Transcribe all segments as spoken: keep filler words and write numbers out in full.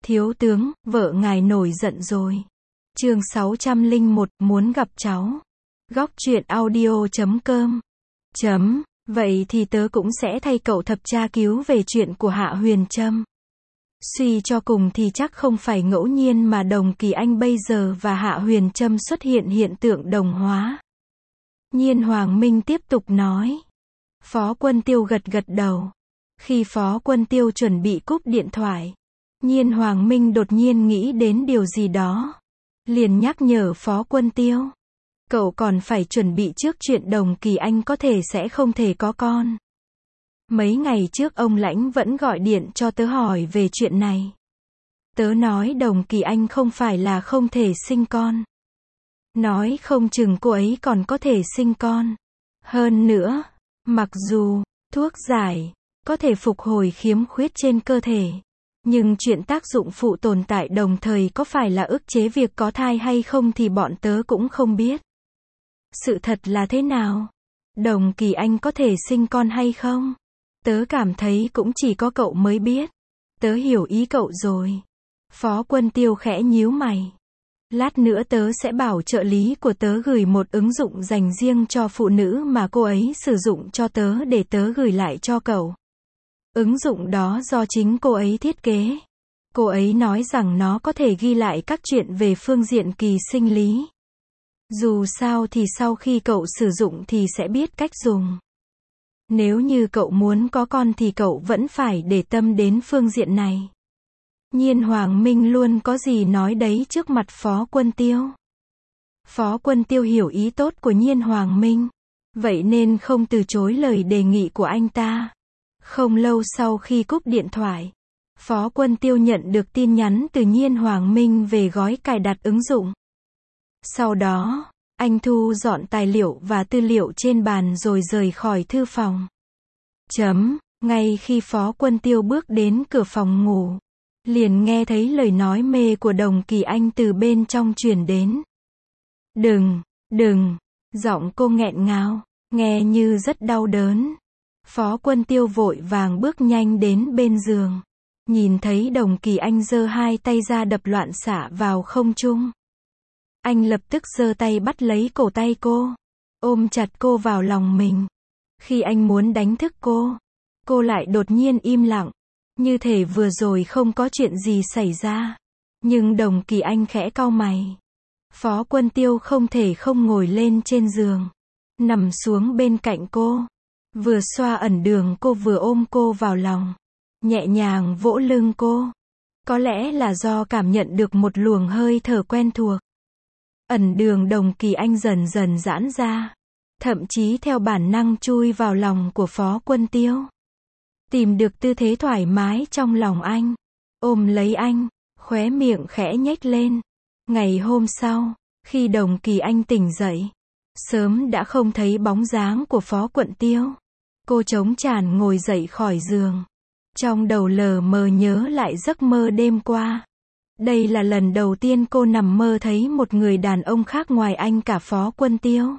Thiếu tướng, vợ ngài nổi giận rồi. Chương sáu trăm lẻ một, muốn gặp cháu. Góc truyện audio chấm com. Chấm, vậy thì tớ cũng sẽ thay cậu thập tra cứu về chuyện của Hạ Huyền Trâm. Suy cho cùng thì chắc không phải ngẫu nhiên mà Đồng Kỳ Anh bây giờ và Hạ Huyền Trâm xuất hiện hiện tượng đồng hóa. Nhiên Hoàng Minh tiếp tục nói. Phó Quân Tiêu gật gật đầu. Khi Phó Quân Tiêu chuẩn bị cúp điện thoại, Nhiên Hoàng Minh đột nhiên nghĩ đến điều gì đó. Liền nhắc nhở Phó Quân Tiêu. Cậu còn phải chuẩn bị trước chuyện Đồng Kỳ Anh có thể sẽ không thể có con. Mấy ngày trước ông Lãnh vẫn gọi điện cho tớ hỏi về chuyện này. Tớ nói Đồng Kỳ Anh không phải là không thể sinh con. Nói không chừng cô ấy còn có thể sinh con. Hơn nữa, mặc dù thuốc giải có thể phục hồi khiếm khuyết trên cơ thể, nhưng chuyện tác dụng phụ tồn tại đồng thời có phải là ức chế việc có thai hay không thì bọn tớ cũng không biết. Sự thật là thế nào? Đồng Kỳ Anh có thể sinh con hay không? Tớ cảm thấy cũng chỉ có cậu mới biết. Tớ hiểu ý cậu rồi. Phó Quân Tiêu khẽ nhíu mày. Lát nữa tớ sẽ bảo trợ lý của tớ gửi một ứng dụng dành riêng cho phụ nữ mà cô ấy sử dụng cho tớ để tớ gửi lại cho cậu. Ứng dụng đó do chính cô ấy thiết kế. Cô ấy nói rằng nó có thể ghi lại các chuyện về phương diện kỳ sinh lý. Dù sao thì sau khi cậu sử dụng thì sẽ biết cách dùng. Nếu như cậu muốn có con thì cậu vẫn phải để tâm đến phương diện này. Nhiên Hoàng Minh luôn có gì nói đấy trước mặt Phó Quân Tiêu. Phó Quân Tiêu hiểu ý tốt của Nhiên Hoàng Minh, vậy nên không từ chối lời đề nghị của anh ta. Không lâu sau khi cúp điện thoại, Phó Quân Tiêu nhận được tin nhắn từ Nhiên Hoàng Minh về gói cài đặt ứng dụng. Sau đó, anh thu dọn tài liệu và tư liệu trên bàn rồi rời khỏi thư phòng. Chấm, ngay khi Phó Quân Tiêu bước đến cửa phòng ngủ, liền nghe thấy lời nói mê của Đồng Kỳ Anh từ bên trong truyền đến. Đừng, đừng, giọng cô nghẹn ngào, nghe như rất đau đớn. Phó Quân Tiêu vội vàng bước nhanh đến bên giường. Nhìn thấy Đồng Kỳ Anh giơ hai tay ra đập loạn xạ vào không trung. Anh lập tức giơ tay bắt lấy cổ tay cô, ôm chặt cô vào lòng mình. Khi anh muốn đánh thức cô, cô lại đột nhiên im lặng, như thể vừa rồi không có chuyện gì xảy ra. Nhưng Đồng Kỳ Anh khẽ cau mày. Phó Quân Tiêu không thể không ngồi lên trên giường, nằm xuống bên cạnh cô, vừa xoa ẩn đường cô vừa ôm cô vào lòng, nhẹ nhàng vỗ lưng cô. Có lẽ là do cảm nhận được một luồng hơi thở quen thuộc. Ẩn đường Đồng Kỳ Anh dần dần giãn ra, thậm chí theo bản năng chui vào lòng của Phó Quân Tiêu. Tìm được tư thế thoải mái trong lòng anh, ôm lấy anh, khóe miệng khẽ nhếch lên. Ngày hôm sau, khi Đồng Kỳ Anh tỉnh dậy, sớm đã không thấy bóng dáng của Phó Quân Tiêu. Cô trống tràn ngồi dậy khỏi giường, trong đầu lờ mờ nhớ lại giấc mơ đêm qua. Đây là lần đầu tiên cô nằm mơ thấy một người đàn ông khác ngoài anh cả Phó Quân Tiêu.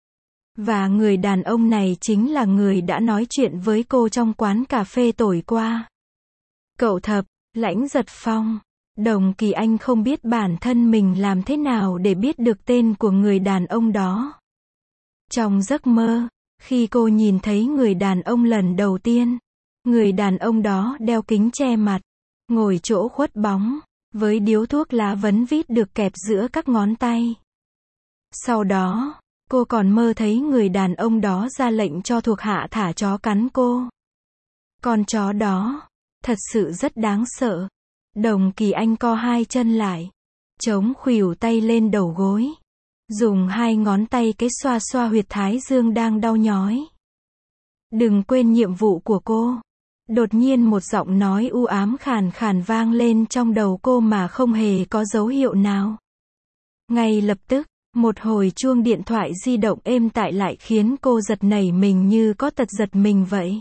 Và người đàn ông này chính là người đã nói chuyện với cô trong quán cà phê tối qua. Cậu Thập, Lãnh Giật Phong. Đồng Kỳ Anh không biết bản thân mình làm thế nào để biết được tên của người đàn ông đó. Trong giấc mơ, khi cô nhìn thấy người đàn ông lần đầu tiên, người đàn ông đó đeo kính che mặt, ngồi chỗ khuất bóng, với điếu thuốc lá vấn vít được kẹp giữa các ngón tay. Sau đó, cô còn mơ thấy người đàn ông đó ra lệnh cho thuộc hạ thả chó cắn cô. Con chó đó, thật sự rất đáng sợ. Đồng Kỳ Anh co hai chân lại, chống khuỷu tay lên đầu gối, dùng hai ngón tay cái xoa xoa huyệt thái dương đang đau nhói. Đừng quên nhiệm vụ của cô. Đột nhiên một giọng nói u ám khàn khàn vang lên trong đầu cô mà không hề có dấu hiệu nào. Ngay lập tức, một hồi chuông điện thoại di động êm tại lại khiến cô giật nảy mình như có tật giật mình vậy.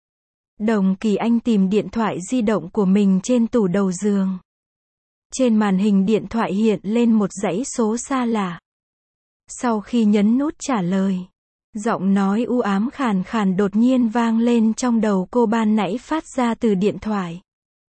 Đồng Kỳ Anh tìm điện thoại di động của mình trên tủ đầu giường. Trên màn hình điện thoại hiện lên một dãy số xa lạ. Sau khi nhấn nút trả lời, giọng nói u ám khàn khàn đột nhiên vang lên trong đầu cô ban nãy phát ra từ điện thoại.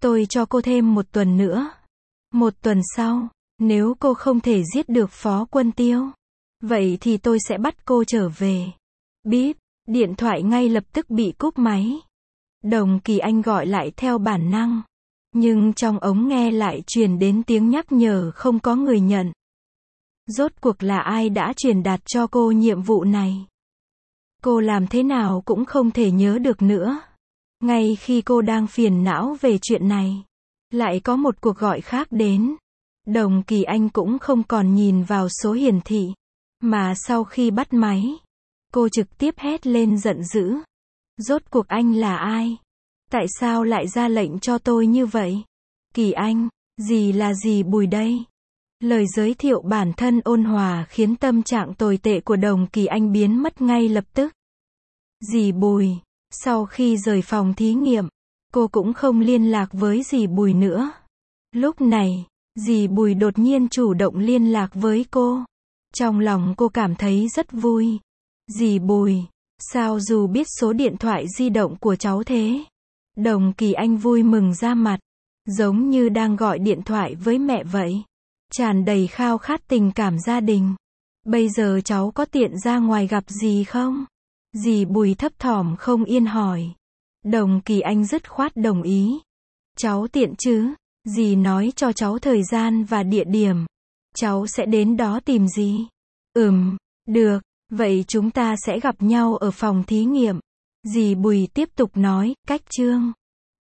Tôi cho cô thêm một tuần nữa. Một tuần sau, nếu cô không thể giết được Phó Quân Tiêu, vậy thì tôi sẽ bắt cô trở về. Bíp, điện thoại ngay lập tức bị cúp máy. Đồng Kỳ Anh gọi lại theo bản năng. Nhưng trong ống nghe lại truyền đến tiếng nhắc nhở không có người nhận. Rốt cuộc là ai đã truyền đạt cho cô nhiệm vụ này? Cô làm thế nào cũng không thể nhớ được nữa. Ngay khi cô đang phiền não về chuyện này, lại có một cuộc gọi khác đến. Đồng Kỳ Anh cũng không còn nhìn vào số hiển thị, mà sau khi bắt máy, cô trực tiếp hét lên giận dữ. Rốt cuộc anh là ai? Tại sao lại ra lệnh cho tôi như vậy? Kỳ Anh, dì là dì Bùi đây. Lời giới thiệu bản thân ôn hòa khiến tâm trạng tồi tệ của Đồng Kỳ Anh biến mất ngay lập tức. Dì Bùi, sau khi rời phòng thí nghiệm, cô cũng không liên lạc với dì Bùi nữa. Lúc này, dì Bùi đột nhiên chủ động liên lạc với cô. Trong lòng cô cảm thấy rất vui. Dì Bùi, sao dù biết số điện thoại di động của cháu thế? Đồng Kỳ Anh vui mừng ra mặt, giống như đang gọi điện thoại với mẹ vậy. Tràn đầy khao khát tình cảm gia đình. Bây giờ cháu có tiện ra ngoài gặp dì không? Dì Bùi thấp thỏm không yên hỏi. Đồng Kỳ Anh dứt khoát đồng ý. Cháu tiện chứ? Dì nói cho cháu thời gian và địa điểm. Cháu sẽ đến đó tìm dì. Ừm, được, vậy chúng ta sẽ gặp nhau ở phòng thí nghiệm. Dì Bùi tiếp tục nói, cách chương.